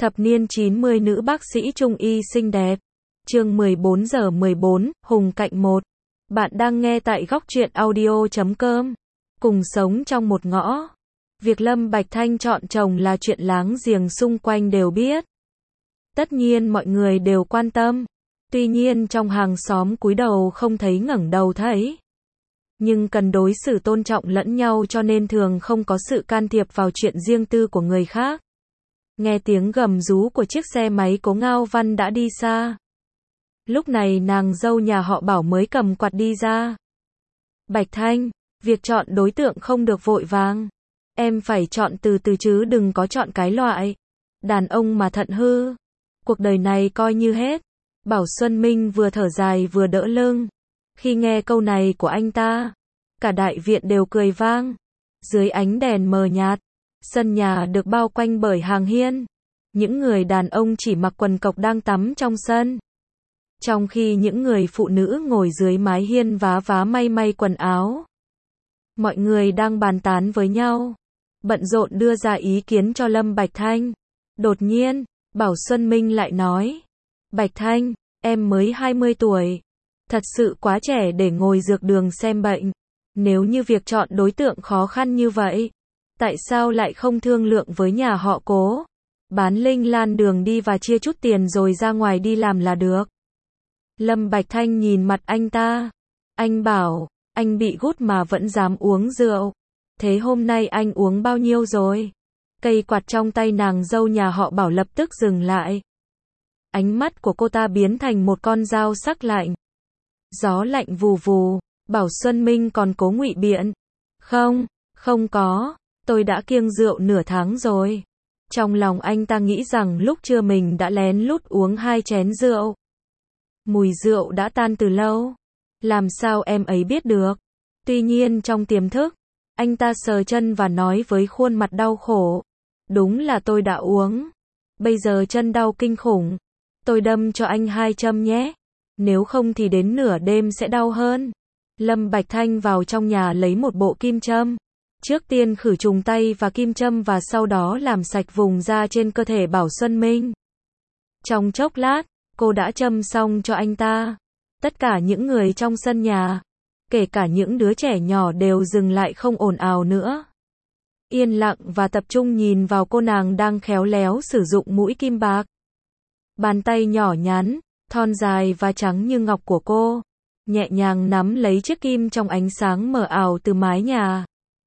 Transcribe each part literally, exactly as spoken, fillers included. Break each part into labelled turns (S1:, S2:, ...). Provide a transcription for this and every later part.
S1: Thập niên chín mươi nữ bác sĩ trung y xinh đẹp. Chương mười bốn giờ mười bốn, Hùng Cạnh một. Bạn đang nghe tại góc truyện audio chấm com. Cùng sống trong một ngõ. Việc Lâm Bạch Thanh chọn chồng là chuyện láng giềng xung quanh đều biết. Tất nhiên mọi người đều quan tâm. Tuy nhiên trong hàng xóm cúi đầu không thấy ngẩng đầu thấy. Nhưng cần đối xử tôn trọng lẫn nhau cho nên thường không có sự can thiệp vào chuyện riêng tư của người khác. Nghe tiếng gầm rú của chiếc xe máy Cố Ngao Văn đã đi xa. Lúc này nàng dâu nhà họ Bảo mới cầm quạt đi ra. Bạch Thanh, việc chọn đối tượng không được vội vàng. Em phải chọn từ từ chứ đừng có chọn cái loại. Đàn ông mà thận hư. Cuộc đời này coi như hết. Bảo Xuân Minh vừa thở dài vừa đỡ lưng. Khi nghe câu này của anh ta, cả đại viện đều cười vang. Dưới ánh đèn mờ nhạt, sân nhà được bao quanh bởi hàng hiên. Những người đàn ông chỉ mặc quần cộc đang tắm trong sân. Trong khi những người phụ nữ ngồi dưới mái hiên vá vá may may quần áo. Mọi người đang bàn tán với nhau, bận rộn đưa ra ý kiến cho Lâm Bạch Thanh. Đột nhiên, Bảo Xuân Minh lại nói, Bạch Thanh, em mới hai mươi tuổi. Thật sự quá trẻ để ngồi dược đường xem bệnh. Nếu như việc chọn đối tượng khó khăn như vậy, tại sao lại không thương lượng với nhà họ Cố? Bán linh lan đường đi và chia chút tiền rồi ra ngoài đi làm là được. Lâm Bạch Thanh nhìn mặt anh ta. Anh bảo, anh bị gút mà vẫn dám uống rượu. Thế hôm nay anh uống bao nhiêu rồi? Cây quạt trong tay nàng dâu nhà họ Bảo lập tức dừng lại. Ánh mắt của cô ta biến thành một con dao sắc lạnh. Gió lạnh vù vù. Bảo Xuân Minh còn cố ngụy biện. Không, không có. Tôi đã kiêng rượu nửa tháng rồi. Trong lòng anh ta nghĩ rằng lúc trưa mình đã lén lút uống hai chén rượu. Mùi rượu đã tan từ lâu. Làm sao em ấy biết được? Tuy nhiên trong tiềm thức, anh ta sờ chân và nói với khuôn mặt đau khổ. Đúng là tôi đã uống. Bây giờ chân đau kinh khủng. Tôi đâm cho anh hai châm nhé. Nếu không thì đến nửa đêm sẽ đau hơn. Lâm Bạch Thanh vào trong nhà lấy một bộ kim châm. Trước tiên khử trùng tay và kim châm và sau đó làm sạch vùng da trên cơ thể Bảo Xuân Minh. Trong chốc lát, cô đã châm xong cho anh ta. Tất cả những người trong sân nhà, kể cả những đứa trẻ nhỏ đều dừng lại không ồn ào nữa. Yên lặng và tập trung nhìn vào cô nàng đang khéo léo sử dụng mũi kim bạc. Bàn tay nhỏ nhắn, thon dài và trắng như ngọc của cô, nhẹ nhàng nắm lấy chiếc kim trong ánh sáng mờ ảo từ mái nhà.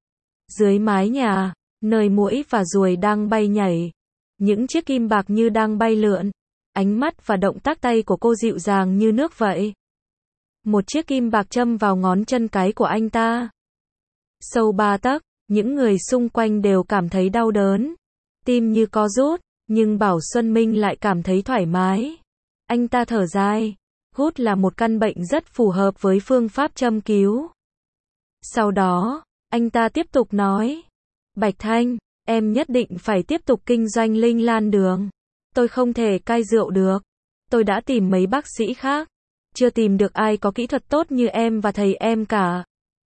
S1: Dưới mái nhà, nơi muỗi và ruồi đang bay nhảy, những chiếc kim bạc như đang bay lượn. Ánh mắt và động tác tay của cô dịu dàng như nước vậy. Một chiếc kim bạc châm vào ngón chân cái của anh ta. Sâu ba tấc, những người xung quanh đều cảm thấy đau đớn. Tim như co rút, nhưng Bảo Xuân Minh lại cảm thấy thoải mái. Anh ta thở dài. Gút là một căn bệnh rất phù hợp với phương pháp châm cứu. Sau đó, anh ta tiếp tục nói. Bạch Thanh, em nhất định phải tiếp tục kinh doanh linh lan đường. Tôi không thể cai rượu được. Tôi đã tìm mấy bác sĩ khác. Chưa tìm được ai có kỹ thuật tốt như em và thầy em cả.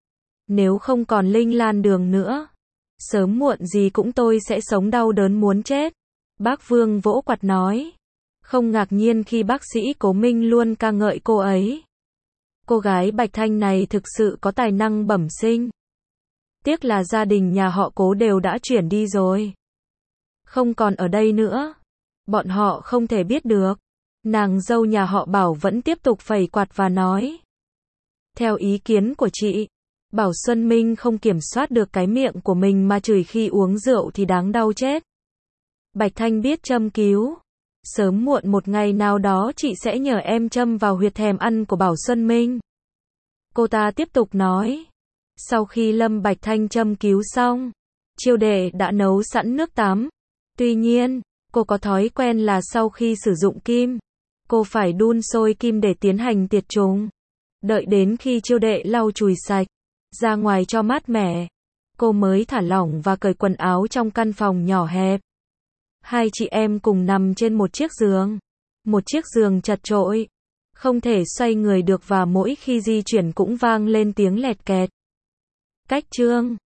S1: Nếu không còn linh lan đường nữa, sớm muộn gì cũng tôi sẽ sống đau đớn muốn chết. Bác Vương vỗ quạt nói. Không ngạc nhiên khi bác sĩ Cố Minh luôn ca ngợi cô ấy. Cô gái Bạch Thanh này thực sự có tài năng bẩm sinh. Tiếc là gia đình nhà họ Cố đều đã chuyển đi rồi. Không còn ở đây nữa. Bọn họ không thể biết được. Nàng dâu nhà họ Bảo vẫn tiếp tục phẩy quạt và nói. Theo ý kiến của chị, Bảo Xuân Minh không kiểm soát được cái miệng của mình mà chửi khi uống rượu thì đáng đau chết. Bạch Thanh biết châm cứu. Sớm muộn một ngày nào đó chị sẽ nhờ em châm vào huyệt thèm ăn của Bảo Xuân Minh. Cô ta tiếp tục nói. Sau khi Lâm Bạch Thanh châm cứu xong, Chiêu Đệ đã nấu sẵn nước tắm. Tuy nhiên, cô có thói quen là sau khi sử dụng kim, cô phải đun sôi kim để tiến hành tiệt trùng. Đợi đến khi Chiêu Đệ lau chùi sạch, ra ngoài cho mát mẻ, cô mới thả lỏng và cởi quần áo trong căn phòng nhỏ hẹp. Hai chị em cùng nằm trên một chiếc giường. Một chiếc giường chật chội, không thể xoay người được và mỗi khi di chuyển cũng vang lên tiếng lẹt kẹt. Cách chương